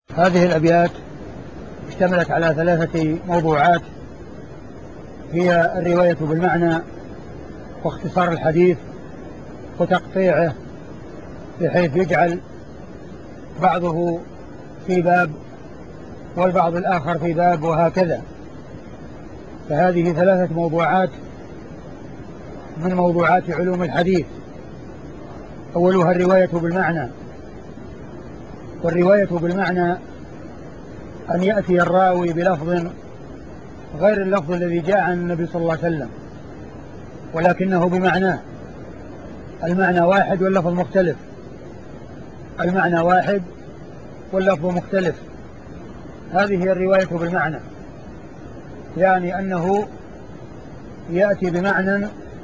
هذه الأبيات اشتملت على 3 موضوعات، هي الرواية بالمعنى، واختصار الحديث، وتقطيعه بحيث يجعل بعضه في باب والبعض الآخر في باب، وهكذا. فهذه 3 موضوعات من موضوعات علوم الحديث. أولها الرواية بالمعنى، والرواية بالمعنى أن يأتي الراوي بلفظ غير اللفظ الذي جاء عن النبي صلى الله عليه وسلم، ولكنه بمعناه. المعنى واحد واللفظ مختلف، المعنى واحد واللفظ مختلف. هذه هي الرواية بالمعنى، يعني أنه يأتي بمعنى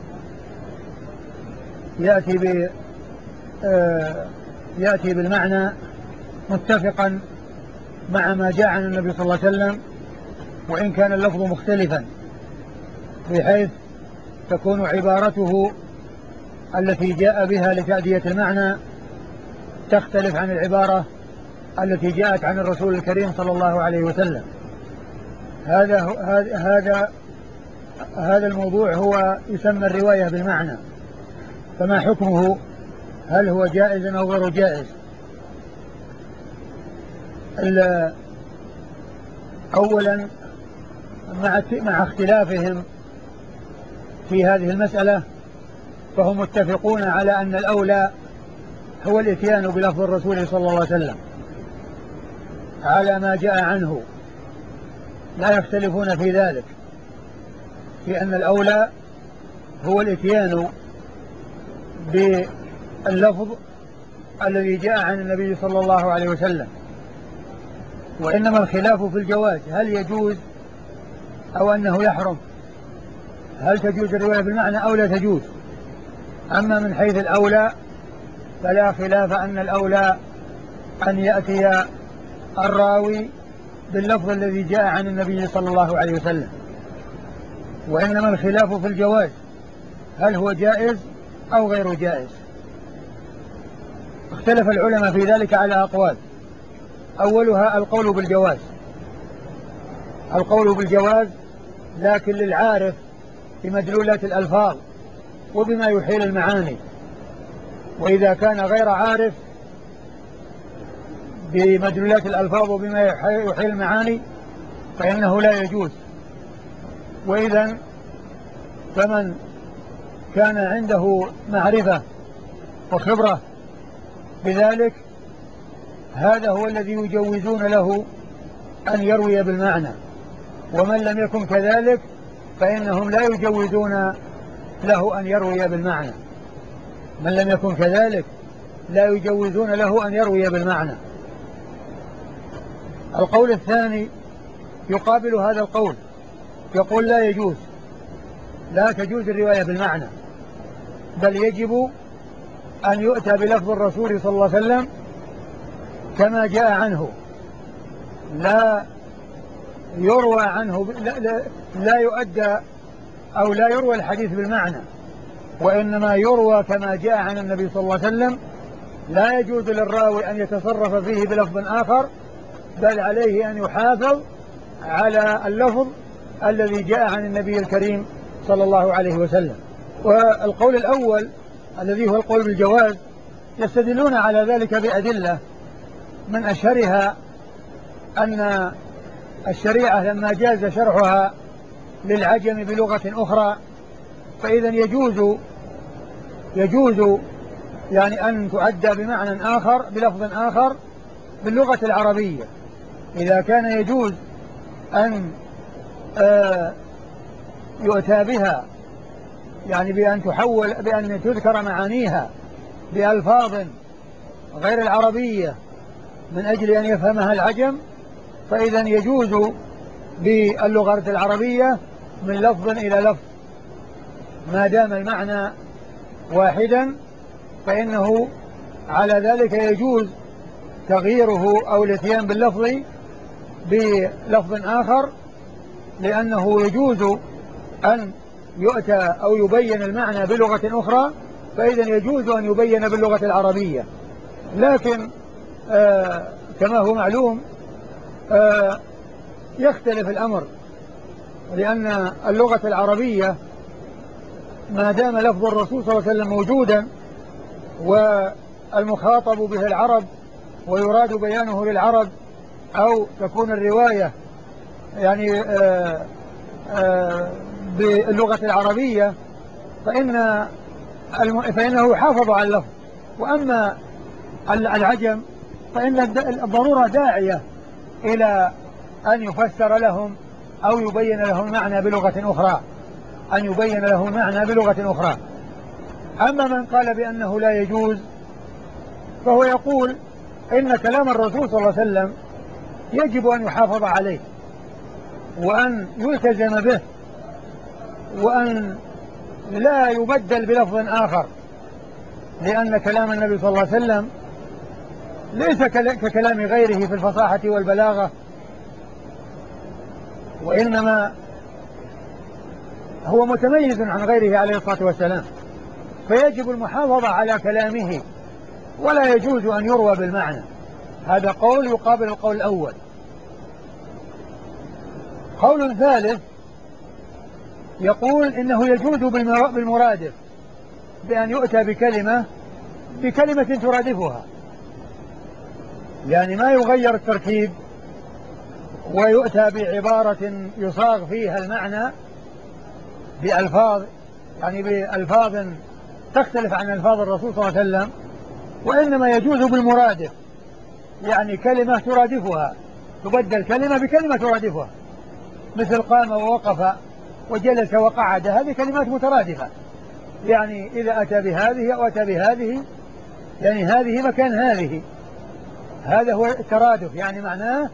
يأتي بالمعنى متفقا مع ما جاء عن النبي صلى الله عليه وسلم، وإن كان اللفظ مختلفا، بحيث تكون عبارته التي جاء بها لتأدية المعنى تختلف عن العبارة التي جاءت عن الرسول الكريم صلى الله عليه وسلم. هذا الموضوع هو يسمى الرواية بالمعنى. فما حكمه؟ هل هو جائز أو غير جائز؟ أولا، مع اختلافهم في هذه المسألة، فهم متفقون على أن الأولى هو الإتيان بلفظ الرسول صلى الله عليه وسلم على ما جاء عنه، لا يختلفون في ذلك، في أن الأولى هو الإتيان باللفظ الذي جاء عن النبي صلى الله عليه وسلم. وإنما الخلاف في الجواز، هل يجوز أو أنه يحرم؟ هل تجوز الرواية بالمعنى أو لا تجوز؟ أما من حيث الأولى فلا خلاف أن الأولى أن يأتي الراوي باللفظ الذي جاء عن النبي صلى الله عليه وسلم. وإنما الخلاف في الجواز، هل هو جائز أو غير جائز؟ اختلف العلماء في ذلك على أقوال. أولها القول بالجواز، القول بالجواز، لكن للعارف بمدلولات الألفاظ وبما يحيل المعاني. وإذا كان غير عارف بمدلولات الألفاظ وبما يحيل المعاني فإنه لا يجوز. وإذا فمن كان عنده معرفة وخبرة بذلك هذا هو الذي يجوزون له أن يروي بالمعنى، ومن لم يكن كذلك فإنهم لا يجوزون له أن يروي بالمعنى. من لم يكن كذلك لا يجوزون له أن يروي بالمعنى. القول الثاني يقابل هذا القول، يقول لا يجوز، لا تجوز الرواية بالمعنى، بل يجب أن يؤتى بلفظ الرسول صلى الله عليه وسلم كما جاء عنه، لا يروى عنه، لا يؤدى أو لا يروى الحديث بالمعنى، وإنما يروى كما جاء عن النبي صلى الله عليه وسلم. لا يجوز للراوي أن يتصرف فيه بلفظ آخر، بل عليه أن يحافظ على اللفظ الذي جاء عن النبي الكريم صلى الله عليه وسلم. والقول الأول الذي هو القول بالجواز يستدلون على ذلك بأدلة، من أشهرها أن الشريعة لما جاز شرحها للعجم بلغة أخرى فإذا يجوز يعني أن تعدى بمعنى آخر بلفظ آخر باللغة العربية. إذا كان يجوز أن يؤتى بها يعني بأن تذكر معانيها بألفاظ غير العربية من أجل أن يفهمها العجم، فإذا يجوز باللغة العربية من لفظ إلى لفظ ما دام المعنى واحدا، فإنه على ذلك يجوز تغييره أو الاتيان باللفظ بلفظ آخر، لأنه يجوز أن يؤتى أو يبين المعنى بلغة أخرى، فإذا يجوز أن يبين باللغة العربية. لكن كما هو معلوم يختلف الأمر، لأن اللغة العربية ما دام لفظ الرسول صلى الله عليه وسلم موجودا والمخاطب به العرب ويراد بيانه للعرب، أو تكون الرواية يعني باللغة العربية، فإنه يحافظ على اللفظ. وأما العجم فإن الضرورة داعية إلى أن يفسر لهم أو يبين لهم المعنى بلغة أخرى، أن يبين لهم المعنى بلغة أخرى. أما من قال بأنه لا يجوز فهو يقول إن كلام الرسول صلى الله عليه وسلم يجب أن يحافظ عليه وأن يلتزم به وأن لا يبدل بلفظ آخر، لأن كلام النبي صلى الله عليه وسلم ليس ككلام غيره في الفصاحة والبلاغة، وإنما هو متميز عن غيره عليه الصلاة والسلام، فيجب المحافظة على كلامه ولا يجوز أن يروى بالمعنى. هذا قول يقابل القول الأول. قول ثالث يقول إنه يجوز بالمرادف، بأن يؤتى بكلمة ترادفها، يعني ما يغير التركيب ويؤتى بعبارة يصاغ فيها المعنى بألفاظ، يعني بألفاظ تختلف عن ألفاظ الرسول صلى الله عليه وسلم، وإنما يجوز بالمرادف، يعني كلمة ترادفها، تبدل كلمة بكلمة ترادفها، مثل قام ووقف وجلس وقعد، هذه كلمات مترادفة، يعني إذا أتى بهذه أو أتى بهذه، يعني هذه مكان هذه، هذا هو الترادف، يعني معناه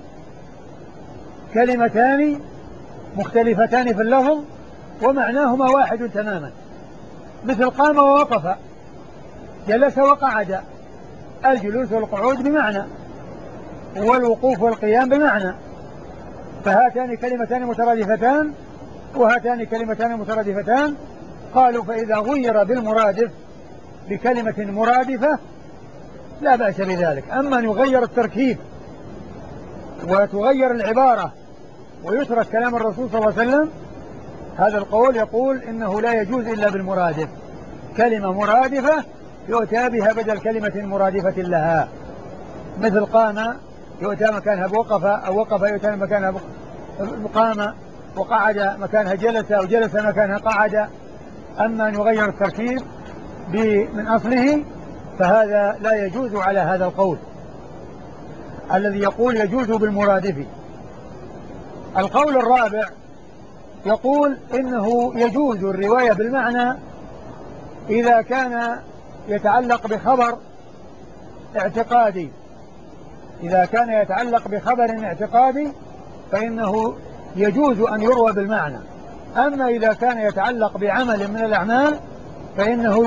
كلمتان مختلفتان في اللفظ ومعناهما واحد تماما، مثل قام ووقف، جلس وقعد، الجلوس والقعود بمعنى، والوقوف والقيام بمعنى، فهاتان كلمتان مترادفتان وهاتان كلمتان مترادفتان. قالوا فإذا غير بالمرادف بكلمة مرادفة لا بأس بذلك. أما أن يغير التركيب وتغير العبارة ويترك كلام الرسول صلى الله عليه وسلم، هذا القول يقول إنه لا يجوز إلا بالمرادف، كلمة مرادفة يؤتى بها بدل كلمة مرادفة لها، مثل قام يؤتى مكانها بوقف، أو وقف يؤتى مكانها قام، وقعد مكانها جلس، أو جلس مكانها قعد. أما أن يغير التركيب من أصله فهذا لا يجوز على هذا القول الذي يقول يجوز بالمرادف. القول الرابع يقول إنه يجوز الرواية بالمعنى إذا كان يتعلق بخبر اعتقادي، إذا كان يتعلق بخبر اعتقادي فإنه يجوز أن يروى بالمعنى. أما إذا كان يتعلق بعمل من الأعمال فإنه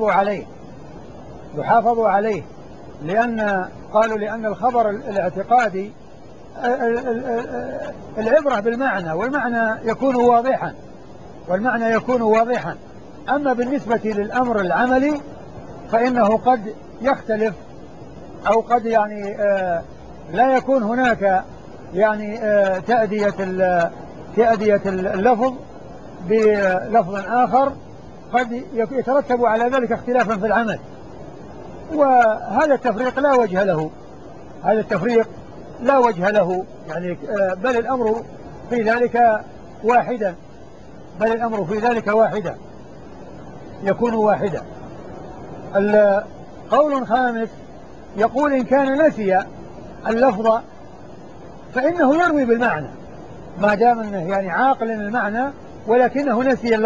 يحافظ عليه، لأن الخبر الاعتقادي العبرة بالمعنى، والمعنى يكون واضحا. أما بالنسبة للأمر العملي فإنه قد يختلف، أو قد يعني لا يكون هناك يعني تأدية اللفظ بلفظ آخر، قد يترتب على ذلك اختلافا في العمل، وهذا التفريق لا وجه له، يعني بل الأمر في ذلك واحدا، يكون واحدا. القول خامس يقول إن كان نسي اللفظ فإنه يروي بالمعنى، ما دام أنه يعني عاقل المعنى ولكنه نسي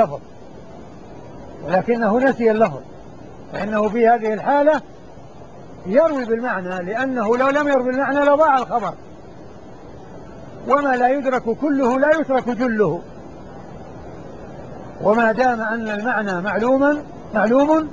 اللفظ، فإنه في هذه الحالة يروي بالمعنى، لأنه لو لم يروي بالمعنى لضاع الخبر، وما لا يدرك كله لا يترك جله، وما دام أن المعنى معلوم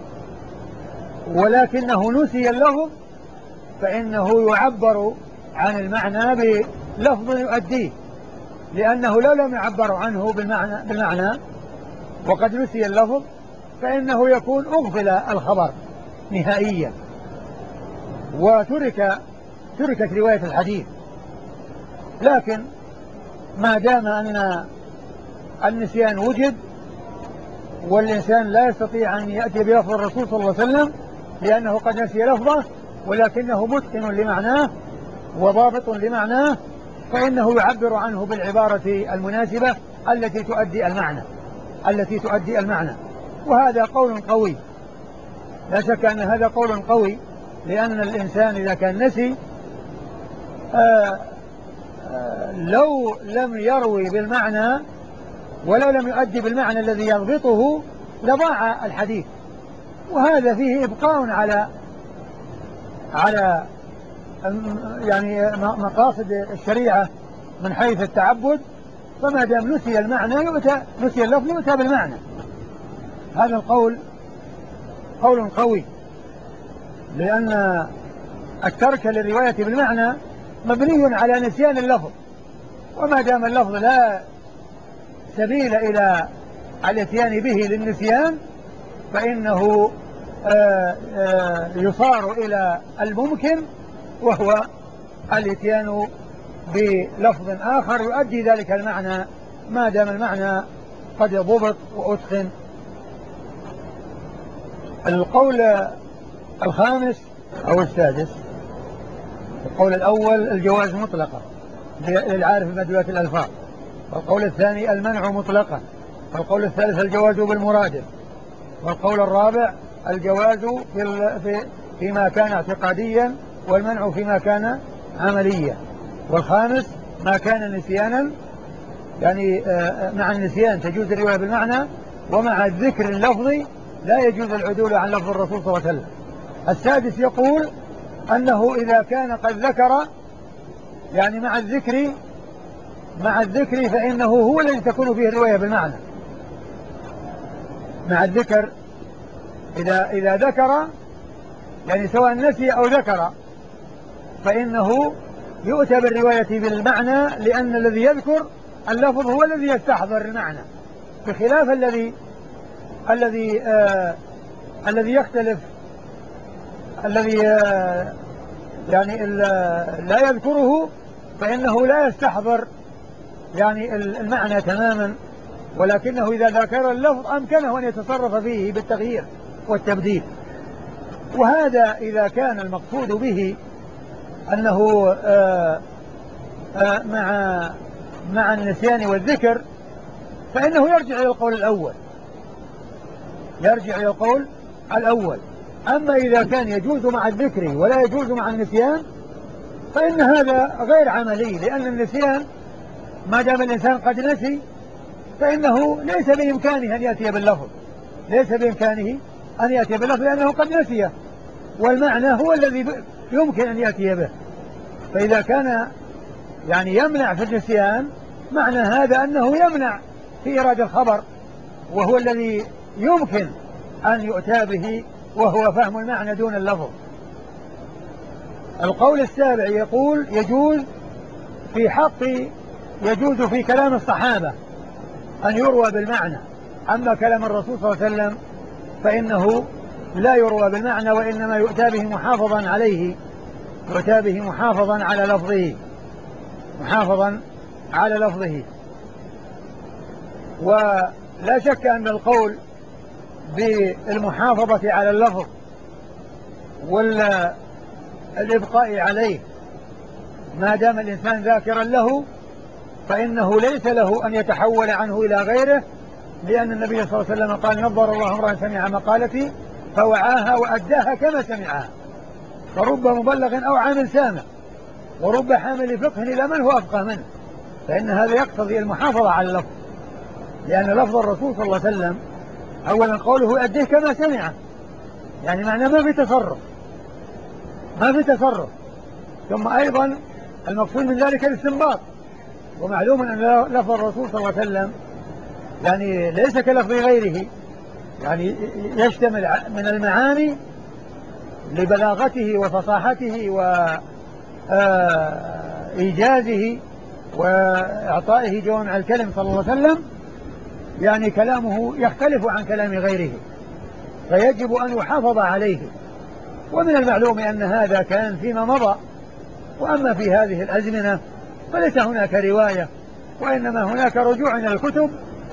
ولكنه نسي اللفظ فإنه يعبر عن المعنى بلفظ يؤديه، لأنه لو لم يعبر عنه بالمعنى وقد نسي اللفظ فإنه يكون أغفل الخبر نهائيا، تركت رواية الحديث. لكن ما دام أن النسيان وجد والإنسان لا يستطيع أن يأتي بلفظ الرسول صلى الله عليه وسلم لأنه قد نسي لفظه ولكنه متقن لمعناه وضابط لمعناه، فإنه يعبر عنه بالعبارة المناسبة التي تؤدي المعنى. وهذا قول قوي، لا شك أن هذا قول قوي، لأن الإنسان إذا كان نسي لو لم يروي بالمعنى ولو لم يؤدي بالمعنى الذي يضبطه لضاع الحديث. وهذا فيه إبقاء على يعني مقاصد الشريعة من حيث التعبد. فما دام نسي المعنى نسي اللفظ يؤتى بالمعنى. هذا القول قول قوي، لأن الترك للرواية بالمعنى مبني على نسيان اللفظ، وما دام اللفظ لا سبيل إلى الاتيان به للنسيان فإنه يصار إلى الممكن، وهو الاتيان بلفظ آخر يؤدي ذلك المعنى ما دام المعنى قد ضبط وأتقن. القول الخامس أو السادس، القول الأول الجواز مطلقا للعارف بمدلولات الألفاظ، والقول الثاني المنع مطلقا، والقول الثالث الجواز بالمرادف، والقول الرابع الجواز فيما كان اعتقاديا والمنع فيما كان عمليا، والخامس ما كان نسيانا، يعني مع النسيان تجوز الرواية بالمعنى، ومع الذكر اللفظي لا يجوز العدول عن لفظ الرسول صلى الله عليه وسلم. السادس يقول أنه إذا كان قد ذكر يعني مع الذكر فإنه هو الذي تكون فيه الرواية بالمعنى. مع الذكر إذا ذكر يعني سواء نسي أو ذكر فإنه يؤتى بالرواية بالمعنى، لأن الذي يذكر اللفظ هو الذي يستحضر المعنى، بخلاف الذي يختلف، الذي يعني لا يذكره فإنه لا يستحضر يعني المعنى تماما، ولكنه إذا ذكر اللفظ أمكنه أن يتصرف فيه بالتغيير والتبديل. وهذا إذا كان المقصود به أنه مع النسيان والذكر فإنه يرجع إلى القول الأول. أما إذا كان يجوز مع الذكر ولا يجوز مع النسيان فإن هذا غير عملي، لأن النسيان ما دام الإنسان قد نسي فإنه ليس بإمكانه أن يأتي باللفظ، لأنه قد نسيه، والمعنى هو الذي يمكن أن يأتي به. فإذا كان يعني يمنع في النسيان معنى هذا أنه يمنع في إيراد الخبر، وهو الذي يمكن أن يؤتى به، وهو فهم المعنى دون اللفظ. القول السابع يقول يجوز في كلام الصحابة أن يروى بالمعنى، أما كلام الرسول صلى الله عليه وسلم فإنه لا يروى بالمعنى، وإنما يؤتى به محافظا على لفظه. ولا شك أن القول بالمحافظة على اللفظ والإبقاء عليه ما دام الإنسان ذاكرا له فإنه ليس له أن يتحول عنه إلى غيره، لأن النبي صلى الله عليه وسلم قال: نظر الله امرأ سمع مقالتي فوعاها وأداها كما سمعها، فرب مبلغ أو عام سامع، ورب حامل فقه إلى من هو أفقه منه. فإن هذا يقتضي المحافظة على اللفظ، لأن لفظ الرسول صلى الله عليه وسلم أولا قوله أديه كما سمعه، يعني معناه ما في تصرف. ثم أيضا المقصود من ذلك الاستنباط، ومعلوم أن لفظ الرسول صلى الله عليه وسلم يعني ليس كلفظ غيره، يعني يشتمل من المعاني لبلاغته وفصاحته وإيجازه وإعطائه جوامع الكلم صلى الله عليه وسلم، يعني كلامه يختلف عن كلام غيره، فيجب أن يحافظ عليه. ومن المعلوم أن هذا كان فيما مضى، وأما في هذه الأزمنة فليس هناك رواية، وإنما هناك رجوع إلى الكتب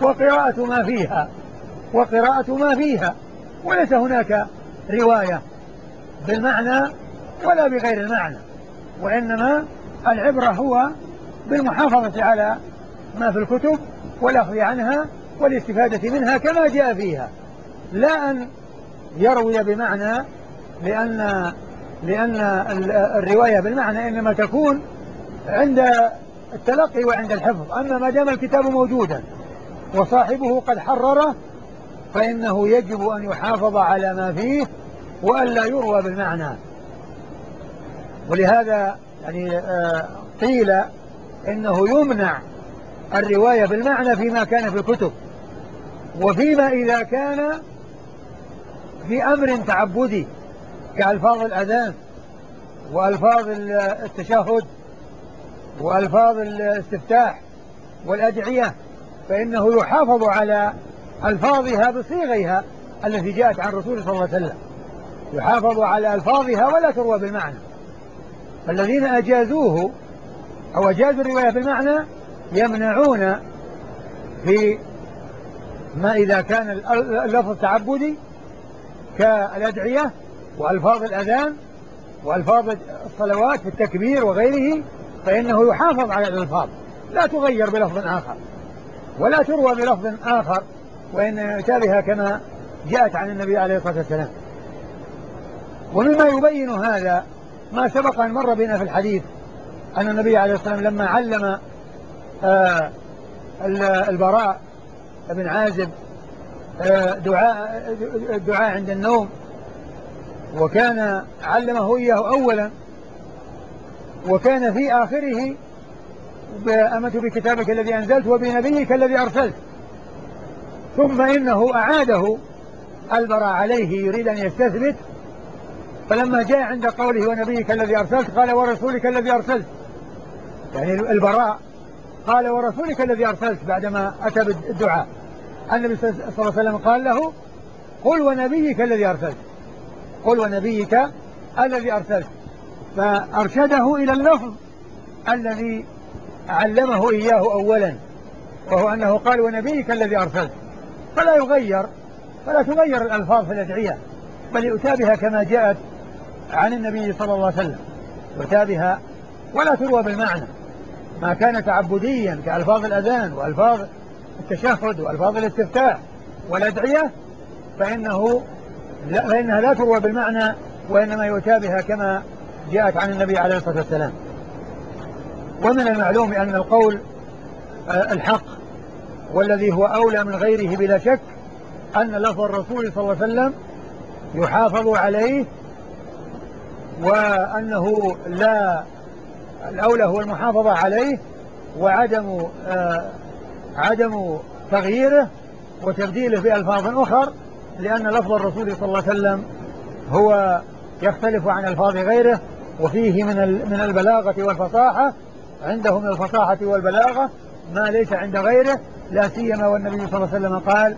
وقراءة ما فيها، وليس هناك رواية بالمعنى ولا بغير المعنى، وإنما العبرة هو بالمحافظة على ما في الكتب والأخذ عنها والاستفادة منها كما جاء فيها، لا أن يروي بمعنى، لأن الرواية بالمعنى إنما تكون عند التلقي وعند الحفظ. أما ما دام الكتاب موجودا وصاحبه قد حرره فإنه يجب أن يحافظ على ما فيه وألا يروى بالمعنى. ولهذا يعني قيل إنه يمنع الرواية بالمعنى فيما كان في الكتب، وفيما إذا كان في أمر تعبدي كألفاظ الأذان وألفاظ التشهد وألفاظ الاستفتاح والأدعية، فإنه يحافظ على ألفاظها بصيغها التي جاءت عن رسول صلى الله عليه وسلم، يحافظ على ألفاظها ولا تروى بالمعنى. الذين أجازوه أو أجازوا الرواية بالمعنى يمنعون في ما إذا كان اللفظ تعبدي كالأدعية وألفاظ الأذان وألفاظ الصلوات في التكبير وغيره، فإنه يحافظ على الألفاظ لا تغير بلفظ آخر ولا تروى بلفظ آخر، وإن يتابها كما جاءت عن النبي عليه الصلاة والسلام. ومما يبين هذا ما سبق أن مر بنا في الحديث أن النبي عليه الصلاة والسلام لما علم البراء بن عازب الدعاء عند النوم، وكان علمه إياه أولا، وكان في آخره آمنت بكتابك الذي أنزلت وبنبيك الذي أرسلت، ثم إنه أعاده البراء عليه يريد أن يستثبت، فلما جاء عند قوله ونبيك الذي أرسلت قال ورسولك الذي أرسلت، يعني البراء قال ورسولك الذي أرسلت بعدما أتى بالدعاء. النبي صلى الله عليه وسلم قال له قل ونبيك الذي أرسلت، قل ونبيك الذي أرسلت، فأرشده إلى اللفظ الذي علمه إياه أولا، وهو أنه قال ونبيك الذي أرسلت، فلا تغير الألفاظ في الأدعية، بل يؤتى بها كما جاءت عن النبي صلى الله عليه وسلم، يؤتى بها ولا تروى بالمعنى. ما كان تعبديا كألفاظ الأذان وألفاظ التشهد وألفاظ الاستفتاح والأدعية فإنها لا تروى بالمعنى، وإنما يؤتى بها كما جاءت عن النبي عليه الصلاة والسلام. ومن المعلوم أن القول الحق والذي هو أولى من غيره بلا شك أن لفظ الرسول صلى الله عليه وسلم يحافظ عليه، وأنه لا الأولى هو المحافظة عليه وعدم عدم تغييره وتبديله بألفاظ أخر، لأن لفظ الرسول صلى الله عليه وسلم هو يختلف عن ألفاظ غيره، وفيه من البلاغة والفصاحة، عنده من الفصاحة والبلاغة ما ليس عند غيره، لا سيما والنبي صلى الله عليه وسلم قال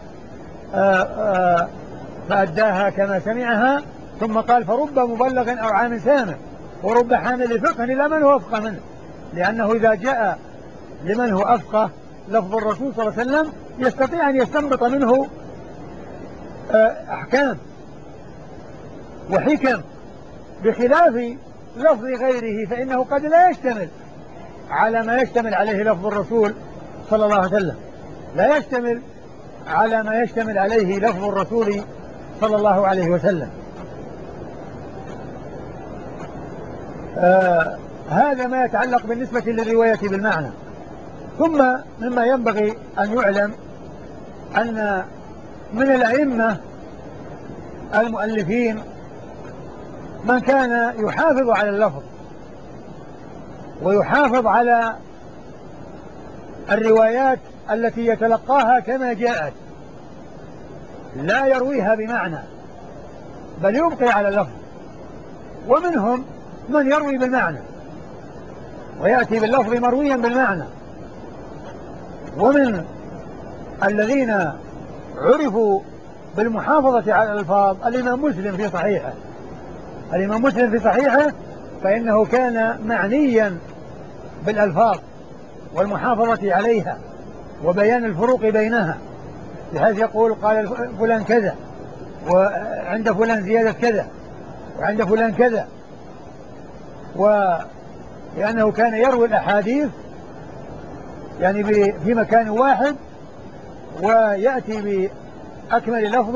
فأداها كما سمعها، ثم قال فرب مبلغ أو عام سامع ورب حامل فقه إلى من هو أفقه منه، لأنه إذا جاء لمن هو أفقه لفظ الرسول صلى الله عليه وسلم يستطيع أن يستنبط منه أحكام وحكم، بخلاف لفظ غيره فإنه قد لا يشتمل على ما يشتمل عليه لفظ الرسول صلى الله عليه وسلم، لا يشتمل على ما يشتمل عليه لفظ الرسول صلى الله عليه وسلم. هذا ما يتعلق بالنسبة للرواية بالمعنى. ثم مما ينبغي أن يعلم أن من الأئمة المؤلفين من كان يحافظ على اللفظ ويحافظ على الروايات التي يتلقاها كما جاءت، لا يرويها بمعنى بل يبقي على اللفظ، ومنهم من يروي بالمعنى ويأتي باللفظ مرويا بالمعنى. ومن الذين عرفوا بالمحافظة على الألفاظ الإمام مسلم في صحيحه، الإمام مسلم في صحيحه فإنه كان معنيا بالألفاظ والمحافظة عليها وبيان الفروق بينها، بحيث يقول قال فلان كذا، وعند فلان زيادة كذا، وعند فلان كذا. ولأنه كان يروي الأحاديث يعني في مكان واحد، ويأتي بأكمل لفظ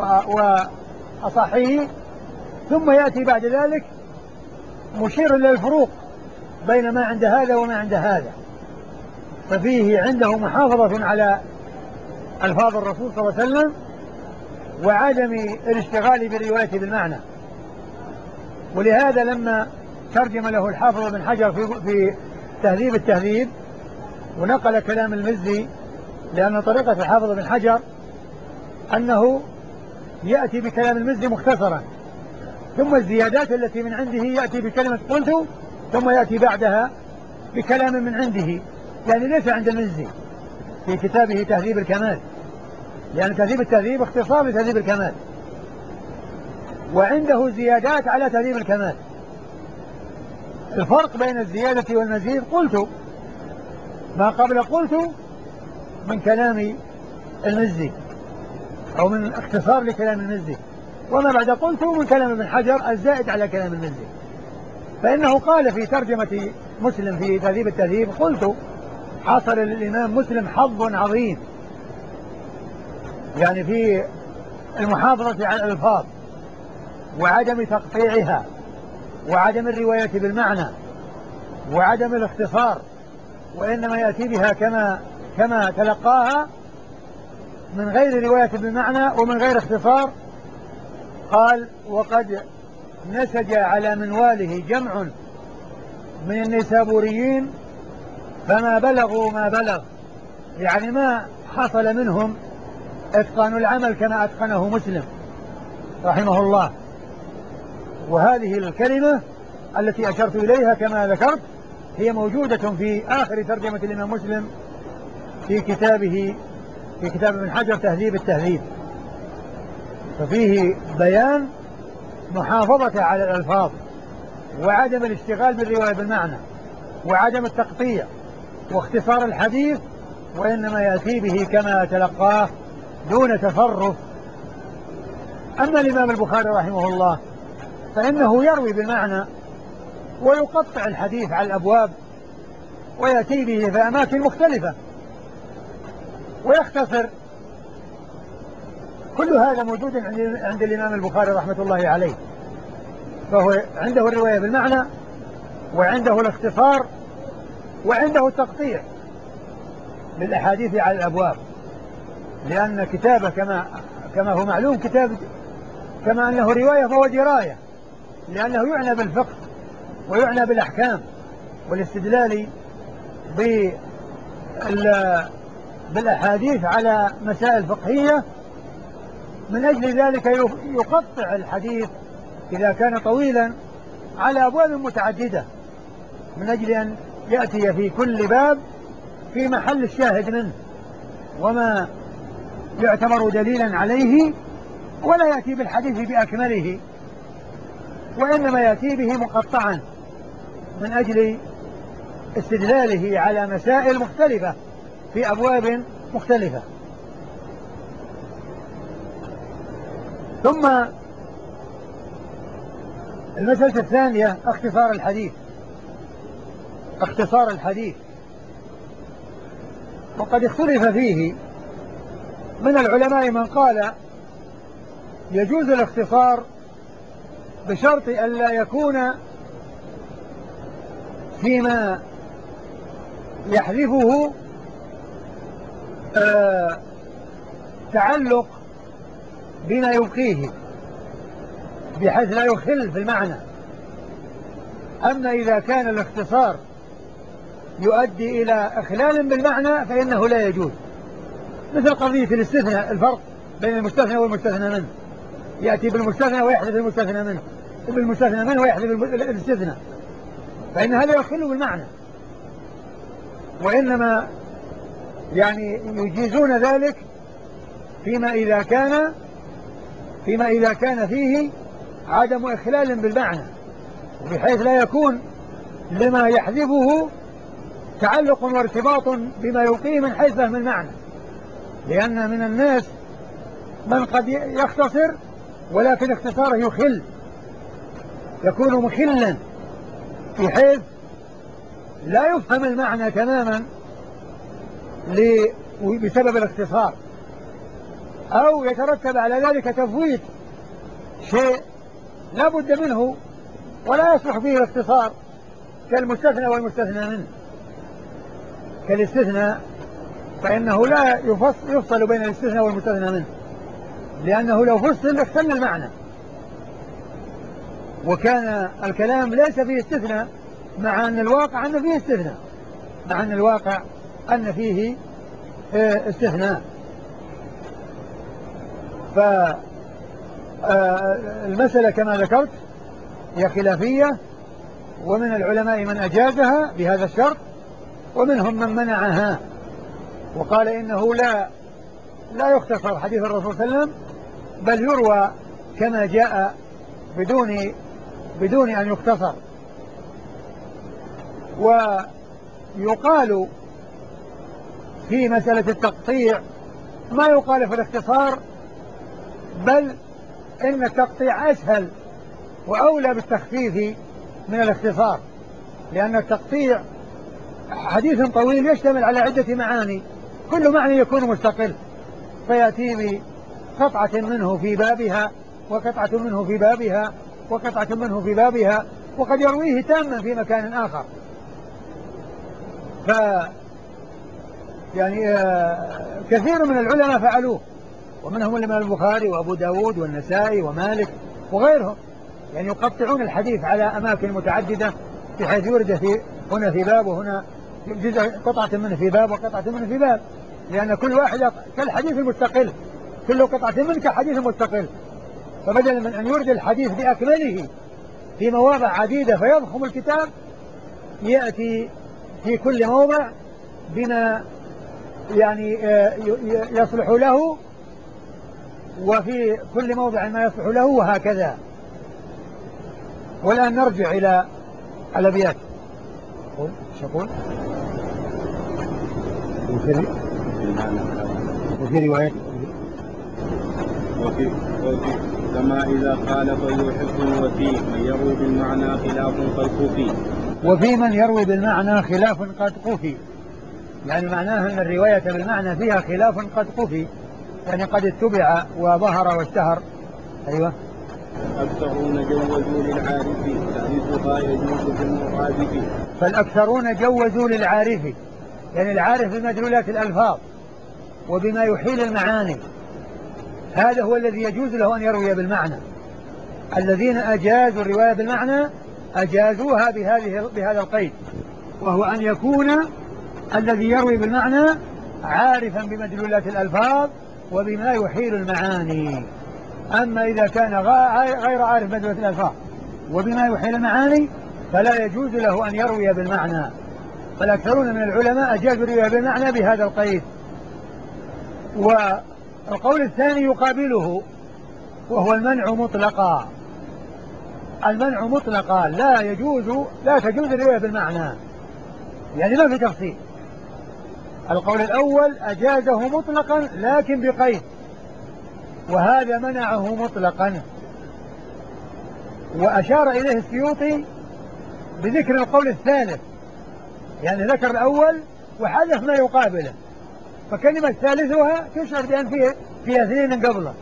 وأصحه، ثم يأتي بعد ذلك مشير للفروق بين ما عند هذا وما عند هذا. ففيه عنده محافظة على ألفاظ الرسول صلى الله عليه وسلم، وعدم الاشتغال بالرواية بالمعنى. ولهذا لما ترجم له الحافظ بن حجر في تهذيب التهذيب ونقل كلام المزي، لأن طريقة الحافظ بن حجر أنه يأتي بكلام المزي مختصرا، ثم الزيادات التي من عنده يأتي بكلمة قلت، ثم يأتي بعدها بكلام من عنده، يعني ليس عند المزي في كتابه تهذيب الكمال، لأن تهذيب التهذيب اختصار لتهذيب الكمال، وعنده زيادات على تهذيب الكمال. الفرق بين الزيادة والمزيد قلت، ما قبل قلت من كلام المزي أو من اختصار لكلام المزي، وما بعد قلت من كلام ابن حجر الزائد على كلام المزي. فإنه قال في ترجمة مسلم في تهذيب التهذيب قلت حصل للإمام مسلم حظ عظيم، يعني في المحافظة على الألفاظ وعدم تقطيعها وعدم الرواية بالمعنى وعدم الاختصار، وإنما يأتي بها كما تلقاها من غير رواية بالمعنى ومن غير اختصار. قال وقد نسج على منواله جمع من النيسابوريين فما بلغوا ما بلغ، يعني ما حصل منهم إتقان العمل كما أتقنه مسلم رحمه الله. وهذه الكلمة التي أشرت إليها كما ذكرت هي موجودة في آخر ترجمة الإمام مسلم في كتاب ابن حجر تهذيب التهذيب. ففيه بيان محافظة على الألفاظ وعدم الاشتغال بالرواية بالمعنى وعدم التقطيع واختصار الحديث، وإنما يأتي به كما تلقاه دون تفرف. أما الإمام البخاري رحمه الله فإنه يروي بالمعنى ويقطع الحديث على الأبواب ويأتي به في أماكن مختلفة ويختصر. كل هذا موجود عند الإمام البخاري رحمة الله عليه، فهو عنده الرواية بالمعنى وعنده الاختصار وعنده التقطيع للأحاديث على الأبواب، لأن كتابه كما هو معلوم كتاب كما أنه رواية فهو دراية، لأنه يعنى بالفقه ويعنى بالأحكام والاستدلال بالأحاديث على مسائل فقهية. من أجل ذلك يقطع الحديث إذا كان طويلا على أبواب متعددة، من أجل أن يأتي في كل باب في محل الشاهد منه وما يعتبر دليلا عليه، ولا يأتي بالحديث بأكمله، وإنما يأتي به مقطعا من أجل استدلاله على مسائل مختلفة في أبواب مختلفة. ثم المسألة الثانية اختصار الحديث، وقد اختلف فيه من العلماء من قال يجوز الاختصار بشرط أن لا يكون فيما يحذفه تعلق بما يبقيه بحيث لا يخل في المعنى. أما إذا كان الاختصار يؤدي إلى إخلال بالمعنى فإنه لا يجوز، مثل قضية الاستثناء، الفرق بين المستثنى والمستثنى منه، يأتي بالمستثنى ويحذف المستثنى منه، بالمستثنى منه ويحذف الاستثناء، فإن هذا يخل بالمعنى. وإنما يعني يجيزون ذلك فيما إذا كان فيه عدم إخلال بالمعنى، بحيث لا يكون لما يحذفه تعلق وارتباط بما يلقيه من حيث فهم المعنى، لأن من الناس من قد يختصر ولكن اختصاره يكون مخلا في حيث لا يفهم المعنى تماما بسبب الاختصار، أو يترتب على ذلك تفويت شيء لا بد منه ولا يصلح فيه الاختصار، كالمستثنى والمستثنى منه. كالاستثناء فإنه لا يفصل بين الاستثنى والمستثنى منه، لأنه لو فصل اختل المعنى، وكان الكلام ليس فيه استثناء مع أن الواقع أن فيه استثناء، مع أن الواقع أن فيه استثناء. فالمسألة كما ذكرت هي خلافية، ومن العلماء من أجازها بهذا الشرط، ومنهم من منعها وقال إنه لا يختصر حديث الرسول صلى الله عليه وسلم، بل يروى كما جاء بدون أن يختصر. ويقال في مسألة التقطيع ما يقال في الاختصار، بل إن التقطيع أسهل وأولى بالتخفيف من الاختصار، لأن التقطيع حديث طويل يشتمل على عدة معاني، كل معنى يكون مستقل، فيأتي بقطعة منه في بابها، وقطعة منه في بابها، وقطعة منه في بابها، وقد يرويه تاما في مكان آخر. يعني كثير من العلماء فعلوه، ومنهم الإمام البخاري وأبو داود والنسائي ومالك وغيرهم، يعني يقطعون الحديث على أماكن متعددة، بحيث يورد هنا في باب، وهنا جزء قطعة منه في باب وقطعة منه في باب، لأن كل واحد كالحديث المستقل، كل قطعة منه كحديث مستقل. فبدلا من أن يورد الحديث بأكمله في مواضع عديدة فيضخم الكتاب، يأتي في كل موضع بما يعني يصلح له، وفي كل موضع ما يصلح له، وهكذا. والآن نرجع إلى الأبيات. شقول وفي رواية وفي كما إذا قال فيحق، وفي من يروي بالمعنى خلاف قد خفي. وفي من يروي بالمعنى خلاف قد خفي، يعني معناه أن الرواية بالمعنى فيها خلاف قد خفي، يعني قد اتبع وظهر واشتهر. أيوة. الأكثرون جوزوا للعارف تعريفها يجوز بالمرادف. فالأكثرون جوزوا للعارف، يعني العارف بمدلولات الألفاظ وبما يحيل المعاني، هذا هو الذي يجوز له أن يروي بالمعنى. الذين أجازوا الرواية بالمعنى أجازوها بهذا القيد، وهو أن يكون الذي يروي بالمعنى عارفا بمدلولات الألفاظ وبما يحيل المعاني. أما إذا كان غير عارف بمدلولات الألفاظ وبما يحيل المعاني فلا يجوز له أن يروي بالمعنى. فالأكثرون من العلماء أجازوا الرواية بالمعنى بهذا القيد. والقول الثاني يقابله، وهو المنع مطلقا. المنع مطلقا لا تجوز الرواية بالمعنى، يعني ما في تفصيل. القول الأول أجازه مطلقا لكن بقيد، وهذا منعه مطلقا. وأشار إليه السيوطي بذكر القول الثالث، يعني ذكر الأول وحذف ما يقابله، فكلمة ثالثها تشعر بأن فيها اثنين قبله.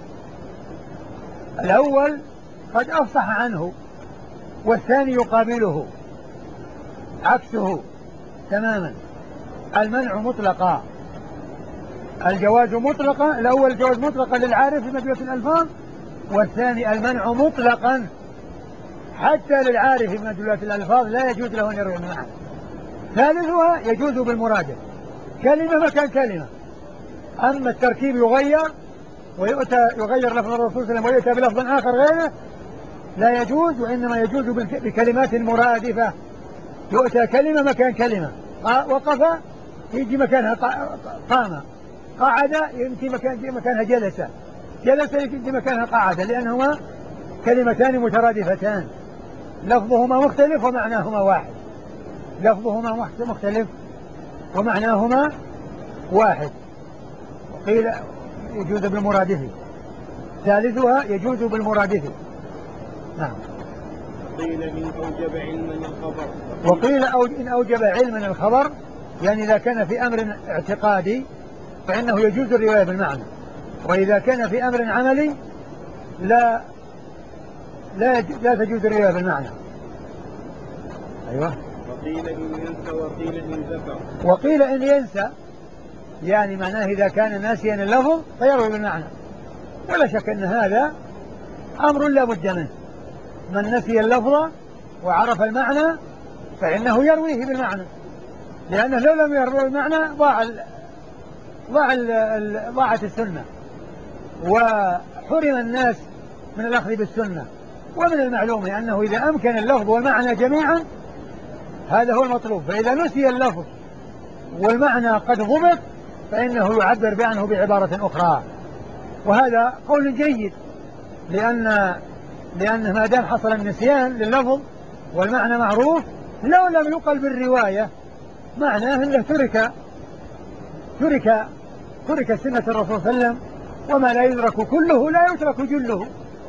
الأول قد أفصح عنه، والثاني يقابله عكسه تماما. المنع مطلقا، الجواز مطلقا. الأول الجواز مطلقا للعارف بمدلولة الألفاظ، والثاني المنع مطلقا حتى للعارف بمدلولة الألفاظ لا يجوز له أن يروي المعنى. ثالثها يجوز بالمرادف، كلمة مكان كلمة. أما التركيب يغير يغير لفظ الرسول صلى الله عليه وسلم ويؤتى بلفظ آخر غيره لا يجوز، وإنما يجوز بكلمات مرادفة. يؤتى كلمة مكان كلمة. وقف يجي مكانها قام، قعد يجي مكانها جلس، جلس يجي مكانها قعد، لأنهما كلمتان مترادفتان، لفظهما مختلف ومعناهما واحد. لفظهما مختلف ومعناهما واحد. وقيل يجوز بالمرادف. ثالثها يجوز بالمرادف. نعم. وقيل إن أوجب علما الخبر. وقيل إن أوجب علما الخبر، يعني إذا كان في أمر اعتقادي فإنه يجوز الرواية بالمعنى، وإذا كان في أمر عملي لا تجوز الرواية بالمعنى. أيوة. وقيل إن ينسى وقيل إن ذكر. وقيل إن ينسى، يعني معناه إذا كان ناسيا اللفظ فيروي بالمعنى، ولا شك أن هذا أمر لا بد منه. من نسي اللفظ وعرف المعنى فإنه يرويه بالمعنى، لأنه لو لم يروي بالمعنى ضاعت السنة، وحرم الناس من الأخذ بالسنة. ومن المعلوم أنه إذا أمكن اللفظ والمعنى جميعا هذا هو المطلوب، فإذا نسي اللفظ والمعنى قد ضبط فإنه يعبر عنه بعبارة أخرى، وهذا قول جيد، لأن ما دام حصل النسيان لللفظ والمعنى معروف لو لم يقل بالرواية معناه أنه ترك سنة الرسول صلى الله عليه وسلم، وما لا يدرك كله لا يترك جله.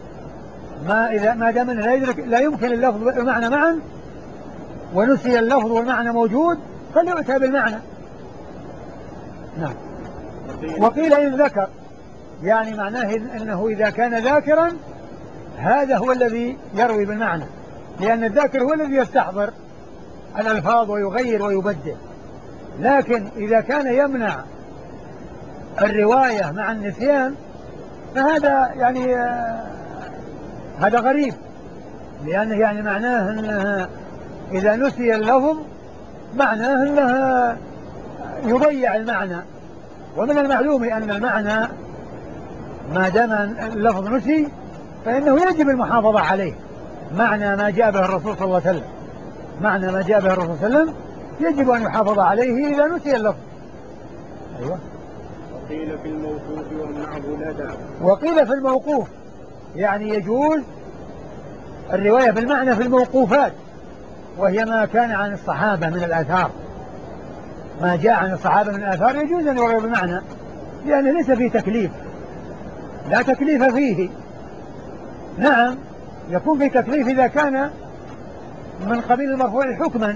ما دام لا يمكن اللفظ والمعنى معا ونسي اللفظ والمعنى موجود فليؤتى بالمعنى. نعم. وقيل إن ذكر، يعني معناه أنه إذا كان ذاكرا هذا هو الذي يروي بالمعنى، لأن الذاكر هو الذي يستحضر الألفاظ ويغير ويبدل. لكن إذا كان يمنع الرواية مع النسيان فهذا يعني هذا غريب، لأنه يعني معناه أنه إذا نسي اللفظ معناه أنه يضيع المعنى. ومن المعلوم أن المعنى ما دام اللفظ نسي فإنه يجب المحافظة عليه. معنى ما جاء به الرسول صلى الله عليه وسلم، معنى ما جاء به الرسول صلى الله عليه وسلم يجب أن يحافظ عليه إذا نسي اللفظ. أيوة. وقيل في الموقوف ومنعه لدى. وقيل في الموقوف، يعني يجوز الرواية بالمعنى في الموقوفات، وهي ما كان عن الصحابة من الآثار. ما جاء عن الصحابة من الآثار يجوز أن يروى بالمعنى، لأنه ليس فيه تكليف، لا تكليف فيه. نعم يكون في تكليف إذا كان من قبيل المرفوع حكما،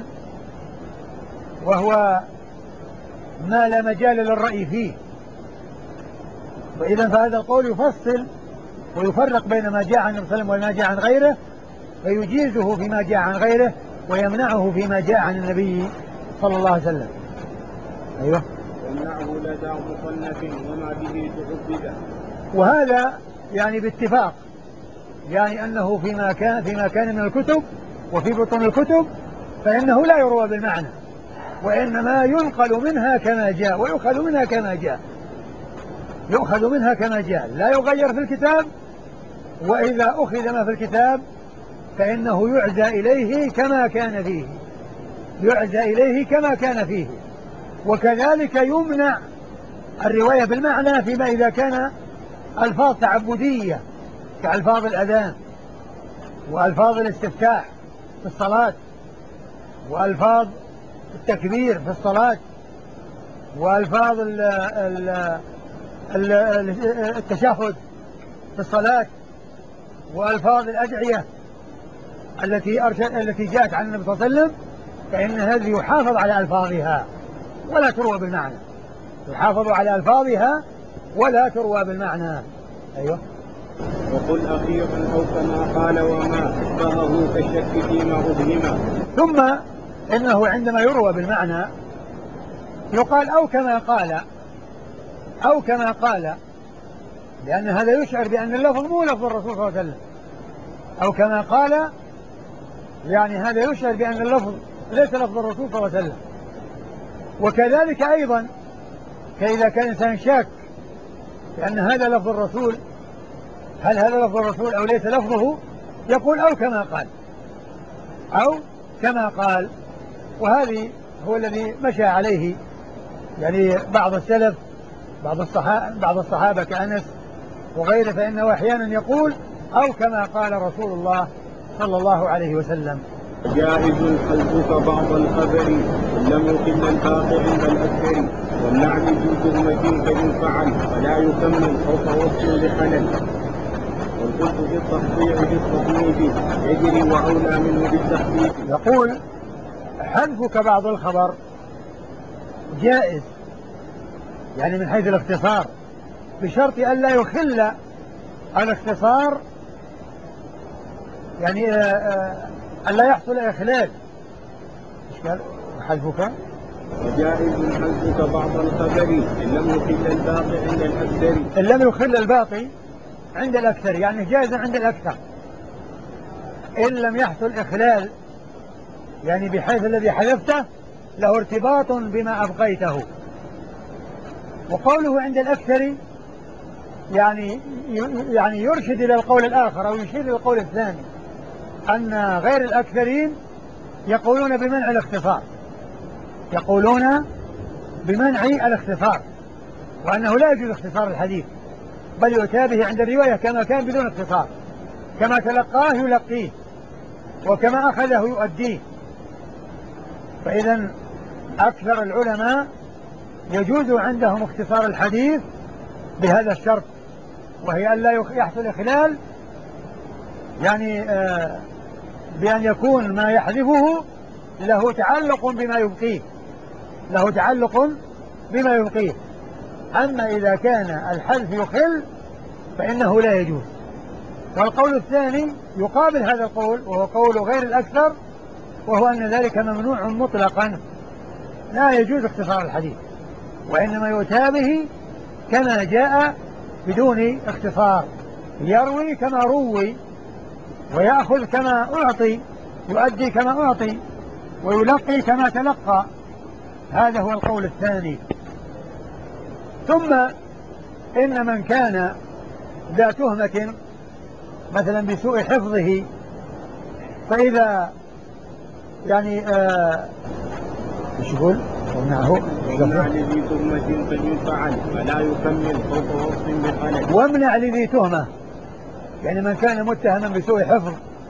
وهو ما لا مجال للرأي فيه، فإذا فهذا القول يفصل ويفرق بين ما جاء عن النبي صلى الله عليه وسلم وما جاء عن غيره، فيجيزه فيما جاء عن غيره ويمنعه فيما جاء عن النبي صلى الله عليه وسلم. أيوه. يمنعه لدى مصنف وما به تعبد. وهذا يعني باتفاق، يعني أنه فيما كان من الكتب وفي بطون الكتب فإنه لا يروى بالمعنى، وإنما ينقل منها كما جاء ويؤخذ منها كما جاء، يؤخذ منها كما جاء، لا يغير في الكتاب، وإذا أخذ ما في الكتاب فإنه يعزى إليه كما كان فيه، يعزى إليه كما كان فيه. وكذلك يمنع الرواية بالمعنى فيما إذا كان ألفاظ تعبدية كألفاظ الأذان وألفاظ الاستفتاح في الصلاة وألفاظ التكبير في الصلاة وألفاظ التشهد في الصلاة وألفاظ الأدعية التي جاءت عن النبي صلى الله عليه وسلم، فإن هذه يحافظ على ألفاظها ولا تروى بالمعنى، يحافظ على ألفاظها ولا تروى بالمعنى. أيوه. وقل أخيرا أو كما قال وما أشبهه كالشك فيما أبهم. ثم إنه عندما يروى بالمعنى يقال أو كما قال، أو كما قال، لأن هذا يشعر بأن اللفظ مو لفظ الرسول صلى الله عليه وسلم. أو كما قال يعني هذا يشعر بأن اللفظ ليس لفظ الرسول صلى الله عليه وسلم. وكذلك أيضا كإذا كان إنسان شاك لأن هذا لفظ الرسول، هل هذا لفظ الرسول أو ليس لفظه، يقول أو كما قال، أو كما قال. وهذه هو الذي مشى عليه يعني بعض السلف، بعض الصحابة كأنس وغيره، فإنه أحيانا يقول أو كما قال رسول الله صلى الله عليه وسلم. جائز حذفك بعض الخبر إن لم يقل الباقي عند الأكثر، والنعل في تهمة فإن فعل فلا يكمل فوق وصف لخلل. والقلت في التقطيع في التصنيف يجري وأولى منه بالتخفيف. يقول حذفك بعض الخبر جائز، يعني من حيث الاختصار، بشرط أن لا يخل الاختصار، يعني أن لا يحصل إخلال. حذفك وجائز حذفك بعض الخبر إن لم يخل الباقي عند الأكثر. إن لم يخل الباقي عند الأكثر، يعني جائز عند الأكثر إن لم يحصل إخلال، يعني بحيث الذي حذفته له ارتباط بما أبقيته. وقوله عند الأكثر يعني يرشد إلى القول الآخر أو يشير إلى القول الثاني، أن غير الأكثرين يقولون بمنع الاختصار، يقولون بمنع الاختصار، وأنه لا يجوز اختصار الحديث، بل يؤتى به عند الرواية كما كان بدون اختصار، كما تلقاه يلقيه وكما أخذه يؤديه. فإذا أكثر العلماء يجوز عندهم اختصار الحديث بهذا الشرط، وهي أن لا يحصل إخلال، يعني بأن يكون ما يحذفه له تعلق بما يبقيه، له تعلق بما يبقيه. أما إذا كان الحذف يخل فإنه لا يجوز. والقول الثاني يقابل هذا القول، وهو قول غير الأكثر، وهو أن ذلك ممنوع مطلقا، لا يجوز اختصار الحديث، وإنما يؤتى به كما جاء بدون اختصار، يروي كما روي، ويأخذ كما أعطي، يؤدي كما أعطي، ويلقي كما تلقى. هذا هو القول الثاني. ثم إن من كان ذا تهمة مثلا بسوء حفظه، فإذا يعني ايش يقول؟ وامنع لذي تهمة فإن فعل فلا يكمل فوق وصف بخلل. وامنع لذي تهمة، يعني من كان متهما بسوء حفظ،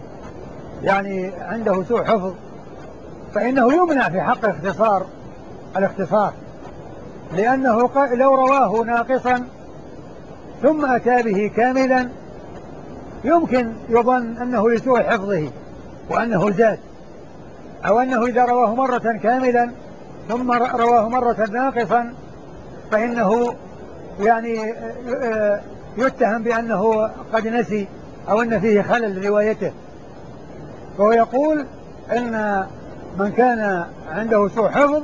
يعني عنده سوء حفظ، فإنه يمنع في حق الاختصار، لأنه لو رواه ناقصا ثم أتى به كاملا يمكن يظن أنه لسوء حفظه وأنه زاد، أو أنه إذا رواه مرة كاملا ثم رواه مرة ناقصا فإنه يعني يتهم بأنه قد نسي أو أن فيه خلل روايته. فهو يقول أن من كان عنده سوء حفظ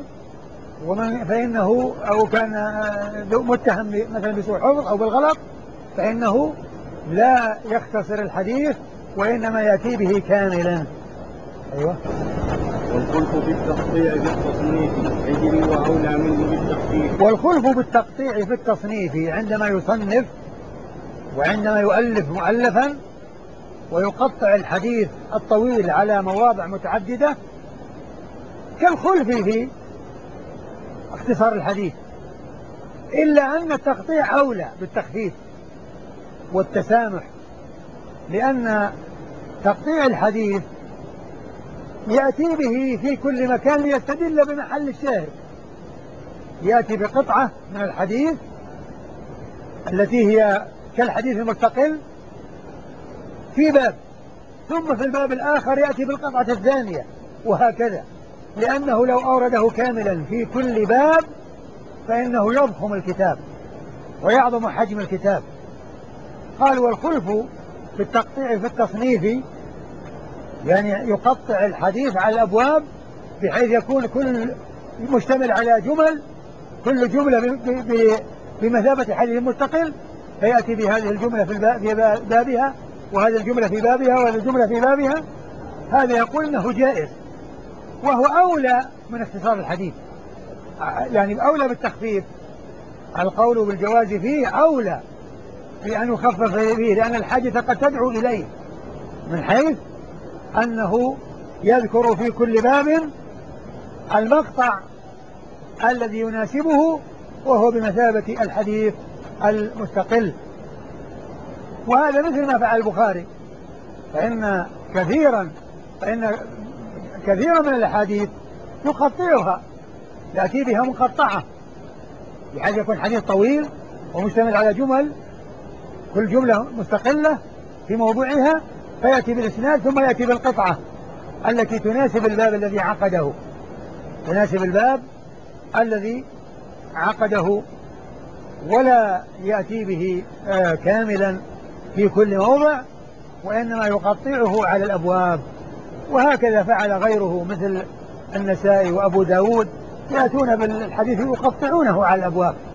فإنه أو كان متهم مثلا بسوء حفظ أو بالغلط، فإنه لا يختصر الحديث وإنما يأتي به كاملا. أيوة. والخلف بالتقطيع في التصنيف يجري وأولى منه بالتخفيف. والخلف بالتقطيع في التصنيف عندما يصنف وعندما يؤلف مؤلفا ويقطع الحديث الطويل على مواضع متعددة كالخلف في اختصار الحديث، إلا أن التقطيع أولى بالتخفيف والتسامح، لأن تقطيع الحديث يأتي به في كل مكان ليستدل بمحل الشاهد، يأتي بقطعة من الحديث التي هي كالحديث المستقل في باب، ثم في الباب الآخر يأتي بالقطعة الثانية، وهكذا، لأنه لو أورده كاملا في كل باب فإنه يضخم الكتاب ويعظم حجم الكتاب. قال والخلف في التقطيع في التصنيف، يعني يقطع الحديث على الأبواب بحيث يكون كل مشتمل على جمل، كل جملة بمثابة حديث مستقل، فيأتي بهذه الجملة في بابها، وهذه الجملة في بابها، وهذه الجملة في بابها. هذا يقول إنه جائز، وهو أولى من اختصار الحديث، يعني أولى بالتخفيف. القول بالجواز فيه أولى بأن يخفف فيه، لأن الحاجة قد تدعو إليه، من حيث أنه يذكر في كل باب المقطع الذي يناسبه وهو بمثابة الحديث المستقل. وهذا مثل ما فعل البخاري، فإن كثيرا من الأحاديث يقطعها، يأتي بها مقطعة، بحيث يكون حديث طويل ومشتمل على جمل، كل جملة مستقلة في موضوعها، فيأتي بالإسناد ثم يأتي بالقطعة التي تناسب الباب الذي عقده، تناسب الباب الذي عقده، ولا يأتي به كاملا في كل موضع، وإنما يقطعه على الأبواب. وهكذا فعل غيره مثل النسائي وأبو داود، يأتون بالحديث يقطعونه على الأبواب.